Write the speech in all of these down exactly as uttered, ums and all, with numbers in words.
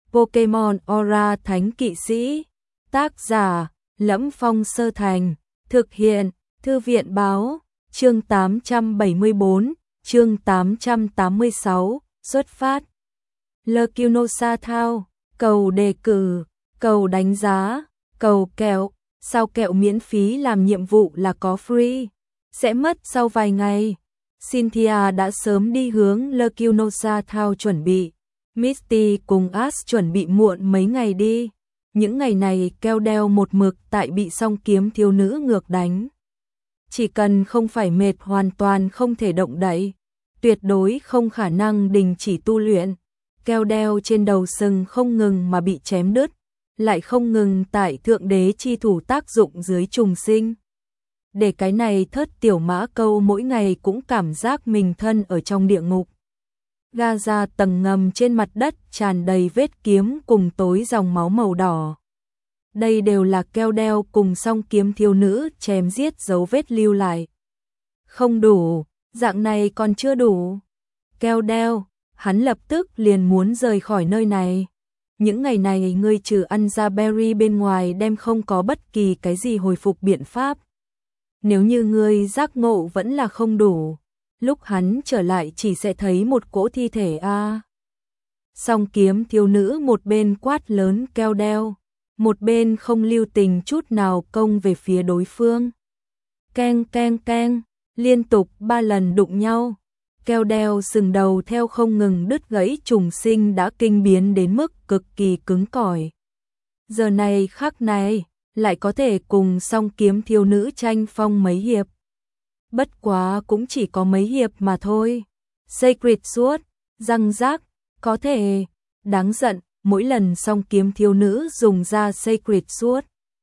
Pokemon Aura Thánh Kỵ Sĩ. Tác giả: Lẫm Phong Sơ Thành. Thực hiện: Thư viện báo. Chương tám trăm bảy mươi tư, chương tám trăm tám mươi sáu, xuất phát. Lekunosa Thao, cầu đề cử, cầu đánh giá, cầu kẹo, sao kẹo miễn phí làm nhiệm vụ là có free, sẽ mất sau vài ngày. Cynthia đã sớm đi hướng Lekunosa Thao chuẩn bị, Misty cùng Ash chuẩn bị muộn mấy ngày đi. Những ngày này keo đeo một mực tại bị song kiếm thiếu nữ ngược đánh. Chỉ cần không phải mệt hoàn toàn không thể động đậy, tuyệt đối không khả năng đình chỉ tu luyện. Keo đeo trên đầu sừng không ngừng mà bị chém đứt, lại không ngừng tại thượng đế chi thủ tác dụng dưới trùng sinh. Để cái này thất tiểu mã câu mỗi ngày cũng cảm giác mình thân ở trong địa ngục. Gaza tầng ngầm trên mặt đất tràn đầy vết kiếm cùng tối dòng máu màu đỏ. Đây đều là keo đeo cùng song kiếm thiếu nữ chém giết dấu vết lưu lại. Không đủ, dạng này còn chưa đủ. Keo đeo, hắn lập tức liền muốn rời khỏi nơi này. Những ngày này ngươi trừ ăn ra berry bên ngoài đem không có bất kỳ cái gì hồi phục biện pháp. Nếu như ngươi giác ngộ vẫn là không đủ, lúc hắn trở lại chỉ sẽ thấy một cỗ thi thể a. À. Song kiếm thiếu nữ một bên quát lớn keo đeo, một bên không lưu tình chút nào công về phía đối phương. Keng keng keng, liên tục ba lần đụng nhau. Keo đeo sừng đầu theo không ngừng đứt gãy trùng sinh đã kinh biến đến mức cực kỳ cứng cỏi. Giờ này khắc này, lại có thể cùng song kiếm thiếu nữ tranh phong mấy hiệp. Bất quá cũng chỉ có mấy hiệp mà thôi. Sacred Sword, răng rác, có thể, đáng giận, mỗi lần song kiếm thiếu nữ dùng ra Sacred Sword.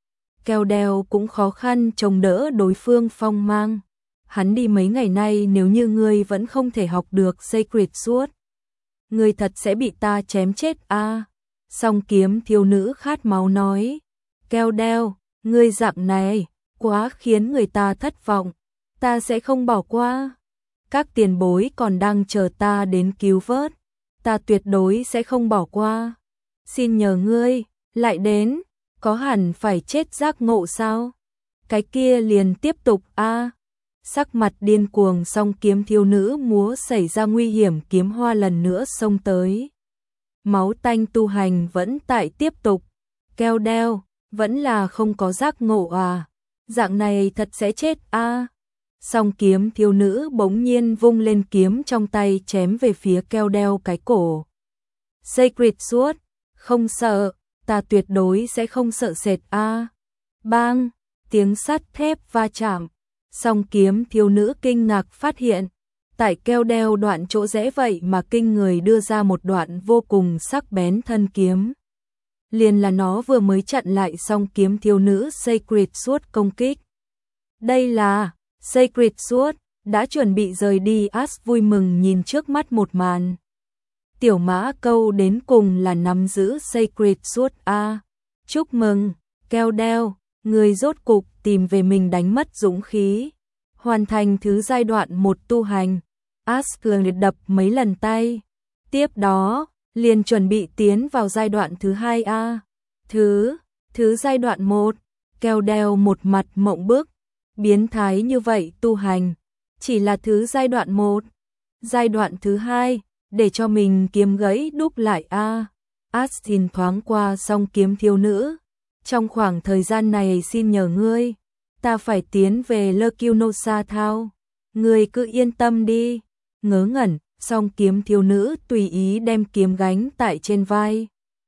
Keo đeo cũng khó khăn chống đỡ đối phương phong mang. Hắn đi mấy ngày nay nếu như ngươi vẫn không thể học được Sacred Sword, ngươi thật sẽ bị ta chém chết a. À. Song kiếm thiếu nữ khát máu nói, keo đeo, ngươi dạng này, quá khiến người ta thất vọng, ta sẽ không bỏ qua. Các tiền bối còn đang chờ ta đến cứu vớt, ta tuyệt đối sẽ không bỏ qua. Xin nhờ ngươi, lại đến, có hẳn phải chết giác ngộ sao? Cái kia liền tiếp tục a. À. Sắc mặt điên cuồng song kiếm thiếu nữ múa xảy ra nguy hiểm kiếm hoa lần nữa xông tới. Máu tanh tu hành vẫn tại tiếp tục. Keo đeo, vẫn là không có giác ngộ à? Dạng này thật sẽ chết a. À. Song kiếm thiếu nữ bỗng nhiên vung lên kiếm trong tay chém về phía keo đeo cái cổ. Sacred Sword, không sợ, ta tuyệt đối sẽ không sợ sệt a. À. Bang, tiếng sắt thép va chạm. Song kiếm thiếu nữ kinh ngạc phát hiện, tại keo đeo đoạn chỗ rẽ vậy mà kinh người đưa ra một đoạn vô cùng sắc bén thân kiếm. Liền là nó vừa mới chặn lại song kiếm thiếu nữ Sacred Sword công kích. Đây là Sacred Sword, đã chuẩn bị rời đi. Ash vui mừng nhìn trước mắt một màn. Tiểu mã câu đến cùng là nắm giữ Sacred Sword a. À. Chúc mừng, keo đeo, người rốt cục tìm về mình đánh mất dũng khí, hoàn thành thứ giai đoạn một tu hành. Ash cường đập mấy lần tay, tiếp đó liền chuẩn bị tiến vào giai đoạn thứ hai a. À. Thứ, thứ giai đoạn một, keo đeo một mặt mộng bức, biến thái như vậy tu hành, chỉ là thứ giai đoạn một, giai đoạn thứ hai, để cho mình kiếm gãy đúc lại a. À. Ash nhìn thoáng qua song kiếm thiếu nữ. Trong khoảng thời gian này xin nhờ ngươi, ta phải tiến về Lekunosa Thao. Ngươi cứ yên tâm đi. Ngớ ngẩn, song kiếm thiếu nữ tùy ý đem kiếm gánh tại trên vai.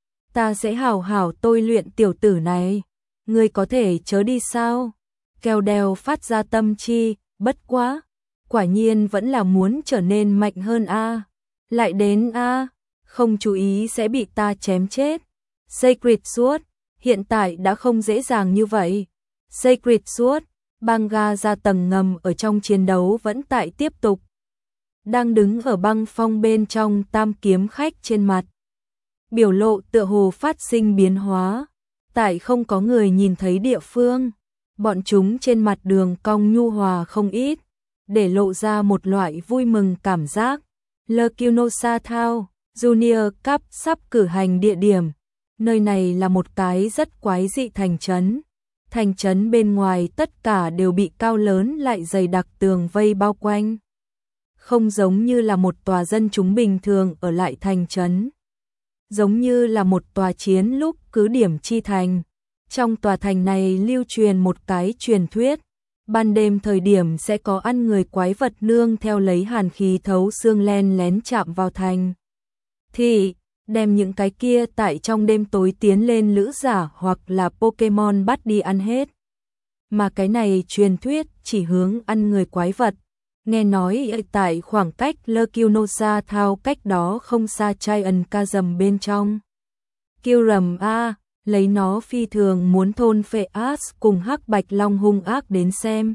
Ta sẽ hảo hảo tôi luyện tiểu tử này. Ngươi có thể chớ đi sao? Keo đeo phát ra tâm chi, bất quá. Quả nhiên vẫn là muốn trở nên mạnh hơn a. À. Lại đến a, à. Không chú ý sẽ bị ta chém chết. Sacred Sword. Hiện tại đã không dễ dàng như vậy. Sacred Sword, băng ga ra tầng ngầm ở trong chiến đấu vẫn tại tiếp tục. Đang đứng ở băng phong bên trong tam kiếm khách trên mặt. Biểu lộ tựa hồ phát sinh biến hóa. Tại không có người nhìn thấy địa phương. Bọn chúng trên mặt đường cong nhu hòa không ít. Để lộ ra một loại vui mừng cảm giác. Lekunosa Thao, Junior Cup sắp cử hành địa điểm. Nơi này là một cái rất quái dị thành trấn. Thành trấn bên ngoài tất cả đều bị cao lớn lại dày đặc tường vây bao quanh. Không giống như là một tòa dân chúng bình thường ở lại thành trấn. Giống như là một tòa chiến lúc cứ điểm chi thành. Trong tòa thành này lưu truyền một cái truyền thuyết. Ban đêm thời điểm sẽ có ăn người quái vật nương theo lấy hàn khí thấu xương len lén chạm vào thành. Thì đem những cái kia tại trong đêm tối tiến lên lữ giả hoặc là Pokemon bắt đi ăn hết. Mà cái này truyền thuyết chỉ hướng ăn người quái vật. Nghe nói tại khoảng cách Lekunosa Thao cách đó không xa Giant Chasm bên trong. Kyurem A, lấy nó phi thường muốn thôn phệ Ash cùng hắc bạch long hung ác đến xem.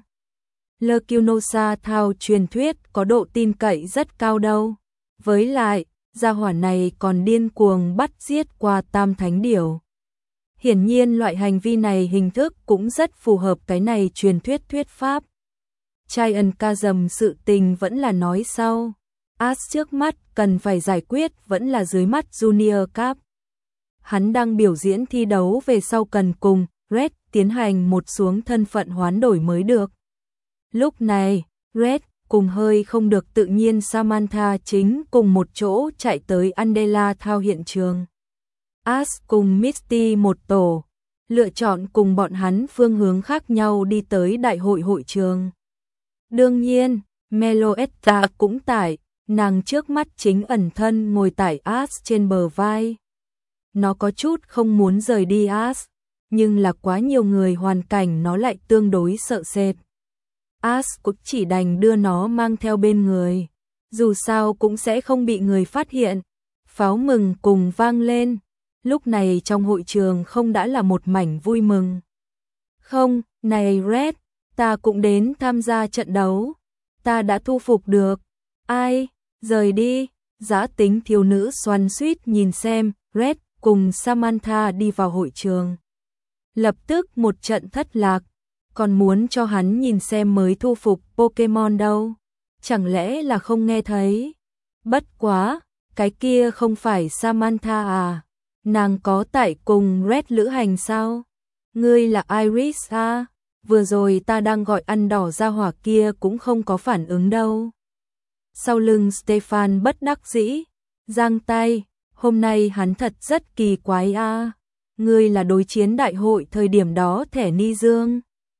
Lekunosa Thao truyền thuyết có độ tin cậy rất cao đâu. Với lại, gia hỏa này còn điên cuồng bắt giết qua tam thánh điểu. Hiển nhiên loại hành vi này hình thức cũng rất phù hợp cái này truyền thuyết thuyết pháp. Giant Chasm sự tình vẫn là nói sau. Ash trước mắt cần phải giải quyết vẫn là dưới mắt Junior Cup. Hắn đang biểu diễn thi đấu về sau cần cùng Red tiến hành một xuống thân phận hoán đổi mới được. Lúc này, Red cùng hơi không được tự nhiên Samantha chính cùng một chỗ chạy tới Andela Thao hiện trường. Ash cùng Misty một tổ, lựa chọn cùng bọn hắn phương hướng khác nhau đi tới đại hội hội trường. Đương nhiên, Meloetta cũng tại, nàng trước mắt chính ẩn thân ngồi tại Ash trên bờ vai. Nó có chút không muốn rời đi Ash, nhưng là quá nhiều người hoàn cảnh nó lại tương đối sợ sệt. Ash cũng chỉ đành đưa nó mang theo bên người, dù sao cũng sẽ không bị người phát hiện. Pháo mừng cùng vang lên, lúc này trong hội trường không đã là một mảnh vui mừng. Không, này Red, ta cũng đến tham gia trận đấu, ta đã thu phục được. Ai, rời đi, dã tính thiếu nữ xoắn xuýt nhìn xem, Red cùng Samantha đi vào hội trường. Lập tức một trận thất lạc, còn muốn cho hắn nhìn xem mới thu phục Pokemon đâu. Chẳng lẽ là không nghe thấy? Bất quá, cái kia không phải Samantha à? Nàng có tại cùng Red lữ hành sao? Ngươi là Iris à? Vừa rồi ta đang gọi ăn đỏ ra hỏa kia cũng không có phản ứng đâu. Sau lưng Stefan bất đắc dĩ, giang tay, hôm nay hắn thật rất kỳ quái a. À. Ngươi là đối chiến đại hội thời điểm đó thẻ ni dương.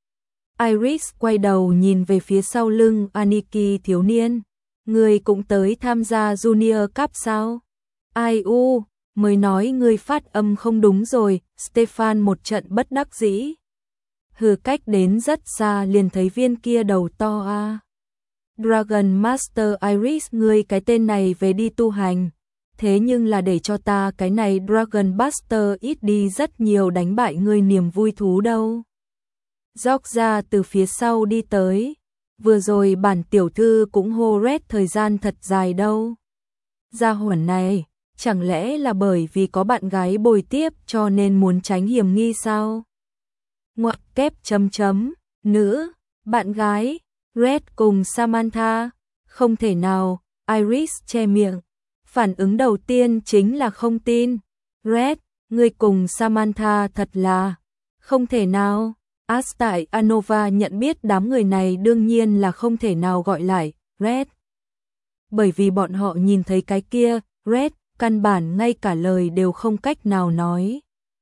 Iris quay đầu nhìn về phía sau lưng Aniki thiếu niên. Ngươi cũng tới tham gia Junior Cup sao? Ai u, mới nói ngươi phát âm không đúng rồi, Stefan một trận bất đắc dĩ. Hừ, cách đến rất xa liền thấy viên kia đầu to a. À. Dragon Master Iris, ngươi cái tên này về đi tu hành. Thế nhưng là để cho ta cái này Dragon Buster ít đi rất nhiều đánh bại ngươi niềm vui thú đâu. Georgia từ phía sau đi tới. Vừa rồi bản tiểu thư cũng hô Red thời gian thật dài đâu. Gia hỏa này, chẳng lẽ là bởi vì có bạn gái bồi tiếp cho nên muốn tránh hiểm nghi sao? Ngoặc kép chấm chấm, nữ, bạn gái, Red cùng Samantha, không thể nào, Iris che miệng. Phản ứng đầu tiên chính là không tin. Red, ngươi cùng Samantha thật là không thể nào. Ash tại Anova nhận biết đám người này đương nhiên là không thể nào gọi lại Red. Bởi vì bọn họ nhìn thấy cái kia, Red, căn bản ngay cả lời đều không cách nào nói.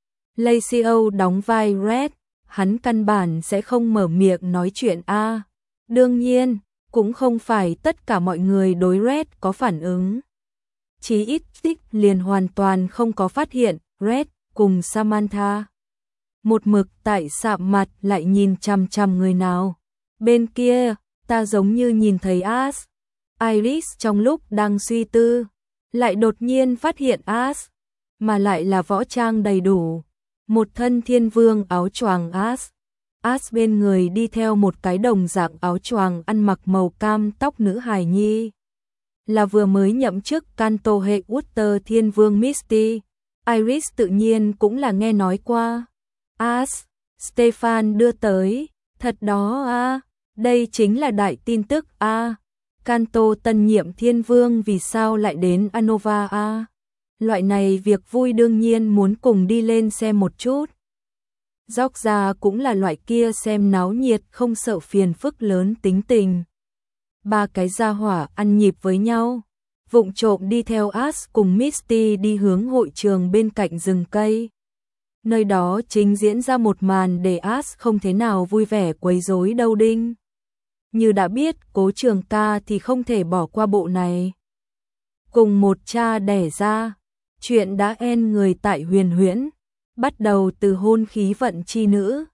Lacey đóng vai Red, hắn căn bản sẽ không mở miệng nói chuyện a. À, đương nhiên, cũng không phải tất cả mọi người đối Red có phản ứng. Chí ít tích liền hoàn toàn không có phát hiện Red cùng Samantha. Một mực tại sạm mặt lại nhìn chằm chằm người nào. Bên kia, ta giống như nhìn thấy Ash. Iris trong lúc đang suy tư, lại đột nhiên phát hiện Ash, mà lại là võ trang đầy đủ. Một thân thiên vương áo choàng Ash. Ash bên người đi theo một cái đồng dạng áo choàng ăn mặc màu cam tóc nữ hài nhi. Là vừa mới nhậm chức Kanto hệ Water thiên vương Misty. Iris tự nhiên cũng là nghe nói qua. Ash, Stefan đưa tới, thật đó a, à, đây chính là đại tin tức a. À. Kanto tân nhiệm thiên vương vì sao lại đến Anova a? À? Loại này việc vui đương nhiên muốn cùng đi lên xem một chút. Georgia cũng là loại kia xem náo nhiệt không sợ phiền phức lớn tính tình. Ba cái gia hỏa ăn nhịp với nhau, vụng trộm đi theo Ash cùng Misty đi hướng hội trường bên cạnh rừng cây. Nơi đó chính diễn ra một màn để Ash không thế nào vui vẻ quấy rối đâu đinh. Như đã biết Cố Trường Ca thì không thể bỏ qua bộ này. Cùng một cha đẻ ra, chuyện đã en người tại Huyền Huyễn, bắt đầu từ hôn khí vận chi nữ,